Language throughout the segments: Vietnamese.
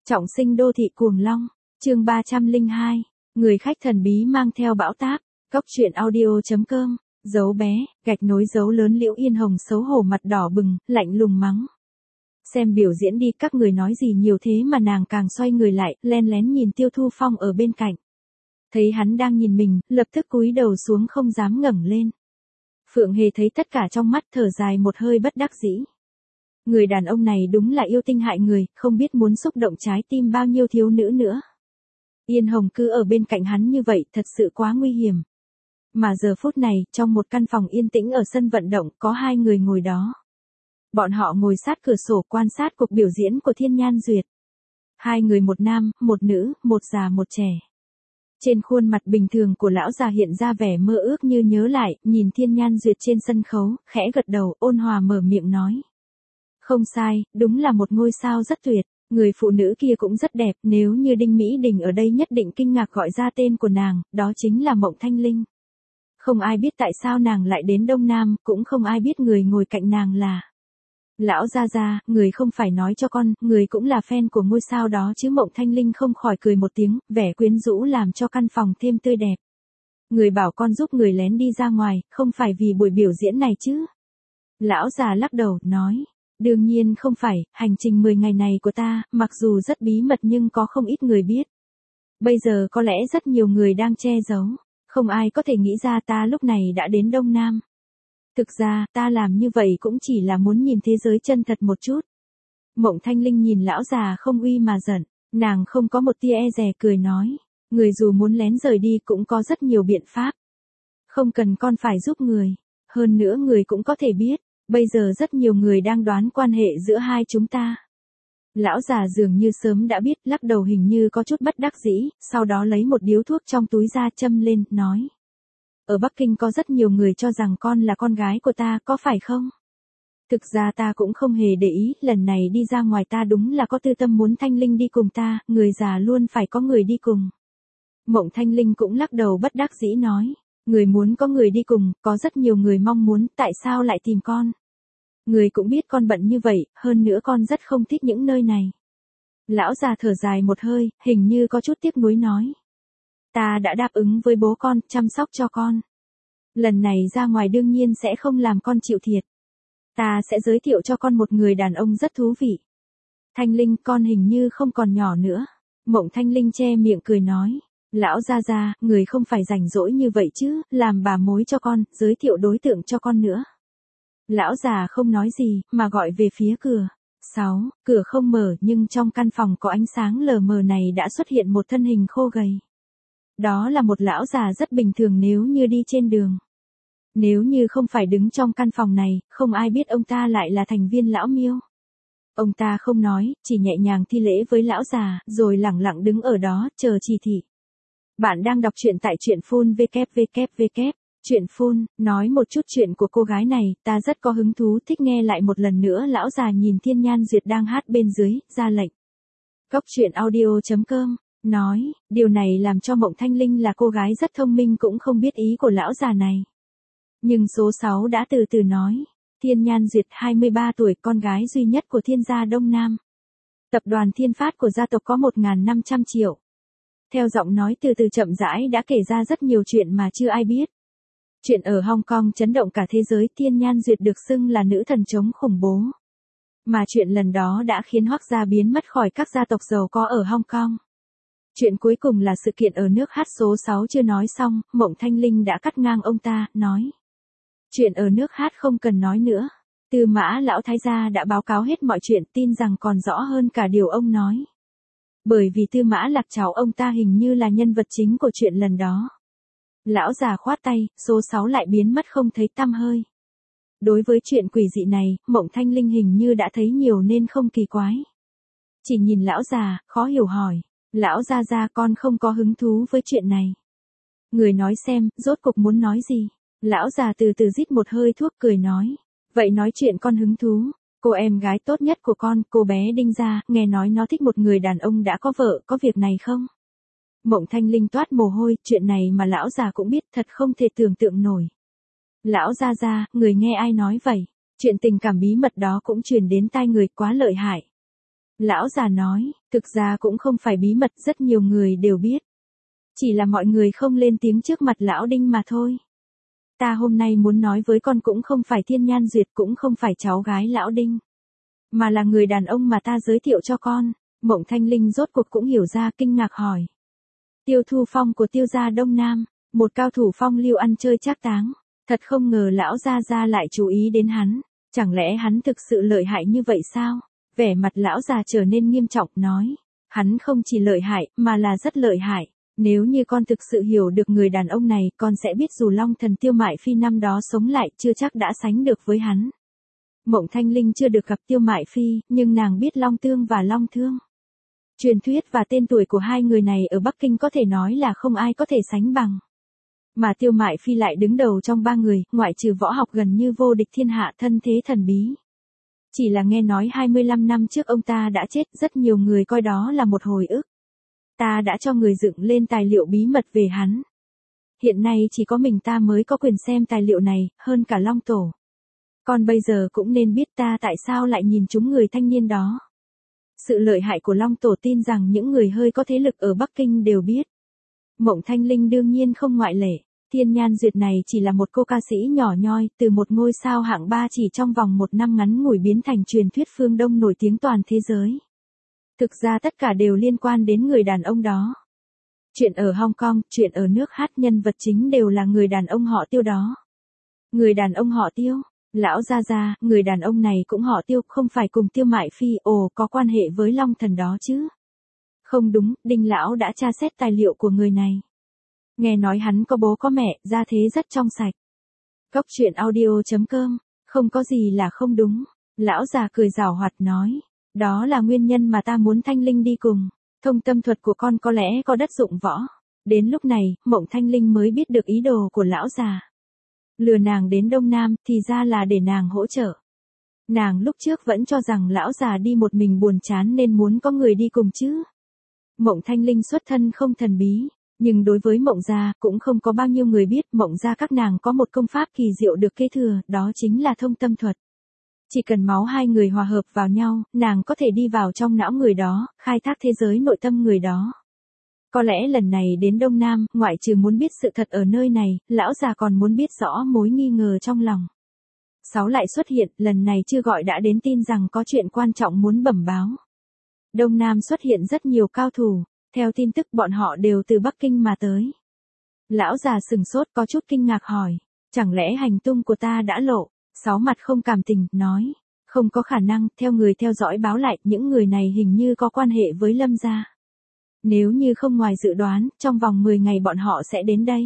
Trọng sinh đô thị cuồng long, chương 302, người khách thần bí mang theo bão táp, Cóc truyện audio.com, dấu bé, gạch nối dấu lớn Liễu Yên Hồng xấu hổ mặt đỏ bừng, lạnh lùng mắng. Xem biểu diễn đi, các người nói gì nhiều thế mà nàng càng xoay người lại, len lén nhìn Tiêu Thu Phong ở bên cạnh. Thấy hắn đang nhìn mình, lập tức cúi đầu xuống không dám ngẩng lên. Phượng Hề thấy tất cả trong mắt thở dài một hơi bất đắc dĩ. Người đàn ông này đúng là yêu tinh hại người, không biết muốn xúc động trái tim bao nhiêu thiếu nữ nữa. Yên Hồng cứ ở bên cạnh hắn như vậy thật sự quá nguy hiểm. Mà giờ phút này, trong một căn phòng yên tĩnh ở sân vận động, có hai người ngồi đó. Bọn họ ngồi sát cửa sổ quan sát cuộc biểu diễn của Thiên Nhan Duyệt. Hai người, một nam, một nữ, một già một trẻ. Trên khuôn mặt bình thường của lão già hiện ra vẻ mơ ước như nhớ lại, nhìn Thiên Nhan Duyệt trên sân khấu, khẽ gật đầu, ôn hòa mở miệng nói. Không sai, đúng là một ngôi sao rất tuyệt, người phụ nữ kia cũng rất đẹp, nếu như Đinh Mỹ Đình ở đây nhất định kinh ngạc gọi ra tên của nàng, đó chính là Mộng Thanh Linh. Không ai biết tại sao nàng lại đến Đông Nam, cũng không ai biết người ngồi cạnh nàng là. Lão gia, người không phải nói cho con, người cũng là fan của ngôi sao đó chứ. Mộng Thanh Linh không khỏi cười một tiếng, vẻ quyến rũ làm cho căn phòng thêm tươi đẹp. Người bảo con giúp người lén đi ra ngoài, không phải vì buổi biểu diễn này chứ. Lão già lắc đầu, nói. Đương nhiên không phải, hành trình 10 ngày này của ta, mặc dù rất bí mật nhưng có không ít người biết. Bây giờ có lẽ rất nhiều người đang che giấu, không ai có thể nghĩ ra ta lúc này đã đến Đông Nam. Thực ra, ta làm như vậy cũng chỉ là muốn nhìn thế giới chân thật một chút. Mộng Thanh Linh nhìn lão già không uy mà giận, nàng không có một tia e dè cười nói. Người dù muốn lén rời đi cũng có rất nhiều biện pháp. Không cần con phải giúp người, hơn nữa người cũng có thể biết. Bây giờ rất nhiều người đang đoán quan hệ giữa hai chúng ta. Lão già dường như sớm đã biết, lắc đầu hình như có chút bất đắc dĩ, sau đó lấy một điếu thuốc trong túi ra châm lên, nói. Ở Bắc Kinh có rất nhiều người cho rằng con là con gái của ta, có phải không? Thực ra ta cũng không hề để ý, lần này đi ra ngoài ta đúng là có tư tâm muốn Thanh Linh đi cùng ta, người già luôn phải có người đi cùng. Mộng Thanh Linh cũng lắc đầu bất đắc dĩ nói. Người muốn có người đi cùng, có rất nhiều người mong muốn, tại sao lại tìm con? Người cũng biết con bận như vậy, hơn nữa con rất không thích những nơi này. Lão già thở dài một hơi, hình như có chút tiếc nuối nói. Ta đã đáp ứng với bố con, chăm sóc cho con. Lần này ra ngoài đương nhiên sẽ không làm con chịu thiệt. Ta sẽ giới thiệu cho con một người đàn ông rất thú vị. Thanh Linh, con hình như không còn nhỏ nữa. Mộng Thanh Linh che miệng cười nói. Lão gia, người không phải rảnh rỗi như vậy chứ, làm bà mối cho con, giới thiệu đối tượng cho con nữa. Lão già không nói gì, mà gọi về phía cửa. 6, cửa không mở nhưng trong căn phòng có ánh sáng lờ mờ này đã xuất hiện một thân hình khô gầy. Đó là một lão già rất bình thường nếu như đi trên đường. Nếu như không phải đứng trong căn phòng này, không ai biết ông ta lại là thành viên lão Miêu. Ông ta không nói, chỉ nhẹ nhàng thi lễ với lão già, rồi lẳng lặng đứng ở đó, chờ chỉ thị. Bạn đang đọc truyện tại truyện phun www. Truyện phun, nói một chút chuyện của cô gái này, ta rất có hứng thú thích nghe lại một lần nữa. Lão già nhìn Thiên Nhan Duyệt đang hát bên dưới, ra lệnh. Cóc truyện audio.com, nói, điều này làm cho Mộng Thanh Linh là cô gái rất thông minh cũng không biết ý của lão già này. Nhưng số 6 đã từ từ nói, Thiên Nhan Duyệt 23 tuổi, con gái duy nhất của Thiên gia Đông Nam. Tập đoàn Thiên Phát của gia tộc có 1.500 triệu. Theo giọng nói từ từ chậm rãi đã kể ra rất nhiều chuyện mà chưa ai biết. Chuyện ở Hong Kong chấn động cả thế giới, Thiên Nhan Duyệt được xưng là nữ thần chống khủng bố. Mà chuyện lần đó đã khiến Hoắc gia biến mất khỏi các gia tộc giàu có ở Hong Kong. Chuyện cuối cùng là sự kiện ở nước hát số 6 chưa nói xong, Mộng Thanh Linh đã cắt ngang ông ta, nói. Chuyện ở nước hát không cần nói nữa. Tư Mã lão thái gia đã báo cáo hết mọi chuyện, tin rằng còn rõ hơn cả điều ông nói. Bởi vì Tư Mã Lạc cháu ông ta hình như là nhân vật chính của chuyện lần đó. Lão già khoát tay, số 6 lại biến mất không thấy tăm hơi. Đối với chuyện quỷ dị này, Mộng Thanh Linh hình như đã thấy nhiều nên không kỳ quái. Chỉ nhìn lão già, khó hiểu hỏi. Lão gia con không có hứng thú với chuyện này. Người nói xem, rốt cục muốn nói gì? Lão già từ từ rít một hơi thuốc cười nói. Vậy nói chuyện con hứng thú. Cô em gái tốt nhất của con, cô bé Đinh gia, nghe nói nó thích một người đàn ông đã có vợ, có việc này không? Mộng Thanh Linh toát mồ hôi, chuyện này mà lão già cũng biết, thật không thể tưởng tượng nổi. Lão gia, người nghe ai nói vậy? Chuyện tình cảm bí mật đó cũng truyền đến tai người, quá lợi hại. Lão già nói, thực ra cũng không phải bí mật, rất nhiều người đều biết. Chỉ là mọi người không lên tiếng trước mặt lão Đinh mà thôi. Ta hôm nay muốn nói với con cũng không phải Thiên Nhan Duyệt, cũng không phải cháu gái lão Đinh. Mà là người đàn ông mà ta giới thiệu cho con. Mộng Thanh Linh rốt cuộc cũng hiểu ra, kinh ngạc hỏi. Tiêu Thu Phong của Tiêu gia Đông Nam, một cao thủ phong lưu ăn chơi trác táng. Thật không ngờ lão gia gia lại chú ý đến hắn. Chẳng lẽ hắn thực sự lợi hại như vậy sao? Vẻ mặt lão già trở nên nghiêm trọng, nói. Hắn không chỉ lợi hại, mà là rất lợi hại. Nếu như con thực sự hiểu được người đàn ông này, con sẽ biết dù Long Thần Tiêu Mại Phi năm đó sống lại chưa chắc đã sánh được với hắn. Mộng Thanh Linh chưa được gặp Tiêu Mại Phi, nhưng nàng biết Long Tương và Long Thương. Truyền thuyết và tên tuổi của hai người này ở Bắc Kinh có thể nói là không ai có thể sánh bằng. Mà Tiêu Mại Phi lại đứng đầu trong ba người, ngoại trừ võ học gần như vô địch thiên hạ, thân thế thần bí. Chỉ là nghe nói 25 năm trước ông ta đã chết, rất nhiều người coi đó là một hồi ức. Ta đã cho người dựng lên tài liệu bí mật về hắn. Hiện nay chỉ có mình ta mới có quyền xem tài liệu này, hơn cả Long Tổ. Còn bây giờ cũng nên biết ta tại sao lại nhìn trúng người thanh niên đó. Sự lợi hại của Long Tổ tin rằng những người hơi có thế lực ở Bắc Kinh đều biết. Mộng Thanh Linh đương nhiên không ngoại lệ. Thiên Nhan Duyệt này chỉ là một cô ca sĩ nhỏ nhoi, từ một ngôi sao hạng 3 chỉ trong vòng một năm ngắn ngủi biến thành truyền thuyết phương Đông nổi tiếng toàn thế giới. Thực ra tất cả đều liên quan đến người đàn ông đó. Chuyện ở Hong Kong, chuyện ở nước hát, nhân vật chính đều là người đàn ông họ Tiêu đó. Người đàn ông họ Tiêu, lão gia, người đàn ông này cũng họ Tiêu, không phải cùng Tiêu Mại Phi, có quan hệ với Long Thần đó chứ. Không đúng, Đinh lão đã tra xét tài liệu của người này. Nghe nói hắn có bố có mẹ, gia thế rất trong sạch. Cốc truyện audio.com, không có gì là không đúng. Lão già cười giảo hoạt nói. Đó là nguyên nhân mà ta muốn Thanh Linh đi cùng. Thông tâm thuật của con có lẽ có đất dụng võ. Đến lúc này, Mộng Thanh Linh mới biết được ý đồ của lão già. Lừa nàng đến Đông Nam, thì ra là để nàng hỗ trợ. Nàng lúc trước vẫn cho rằng lão già đi một mình buồn chán nên muốn có người đi cùng chứ. Mộng Thanh Linh xuất thân không thần bí. Nhưng đối với Mộng gia, cũng không có bao nhiêu người biết. Mộng gia các nàng có một công pháp kỳ diệu được kế thừa, đó chính là thông tâm thuật. Chỉ cần máu hai người hòa hợp vào nhau, nàng có thể đi vào trong não người đó, khai thác thế giới nội tâm người đó. Có lẽ lần này đến Đông Nam, ngoại trừ muốn biết sự thật ở nơi này, lão già còn muốn biết rõ mối nghi ngờ trong lòng. Sáu lại xuất hiện, lần này chưa gọi đã đến tin rằng có chuyện quan trọng muốn bẩm báo. Đông Nam xuất hiện rất nhiều cao thủ, theo tin tức bọn họ đều từ Bắc Kinh mà tới. Lão già sừng sốt có chút kinh ngạc hỏi, chẳng lẽ hành tung của ta đã lộ? Sáu mặt không cảm tình, nói, không có khả năng, theo người theo dõi báo lại, những người này hình như có quan hệ với Lâm gia. Nếu như không ngoài dự đoán, trong vòng 10 ngày bọn họ sẽ đến đây.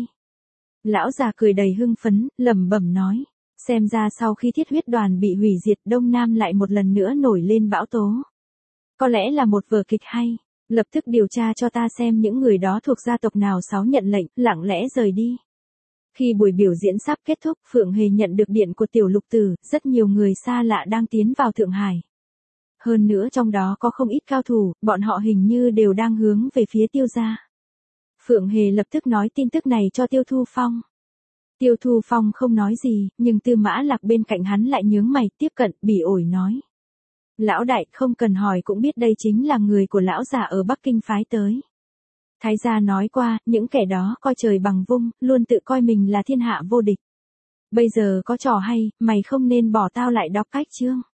Lão già cười đầy hưng phấn, lẩm bẩm nói, xem ra sau khi Thiết Huyết Đoàn bị hủy diệt, Đông Nam lại một lần nữa nổi lên bão tố. Có lẽ là một vở kịch hay, lập tức điều tra cho ta xem những người đó thuộc gia tộc nào. Sáu nhận lệnh, lặng lẽ rời đi. Khi buổi biểu diễn sắp kết thúc, Phượng Hề nhận được điện của Tiểu Lục Tử, rất nhiều người xa lạ đang tiến vào Thượng Hải. Hơn nữa trong đó có không ít cao thủ, bọn họ hình như đều đang hướng về phía Tiêu gia. Phượng Hề lập tức nói tin tức này cho Tiêu Thu Phong. Tiêu Thu Phong không nói gì, nhưng Tư Mã Lạc bên cạnh hắn lại nhướng mày, tiếp cận, bỉ ổi nói. Lão đại, không cần hỏi cũng biết đây chính là người của lão già ở Bắc Kinh phái tới. Thái gia nói qua, những kẻ đó coi trời bằng vung, luôn tự coi mình là thiên hạ vô địch. Bây giờ có trò hay, mày không nên bỏ tao lại đọc cách chương.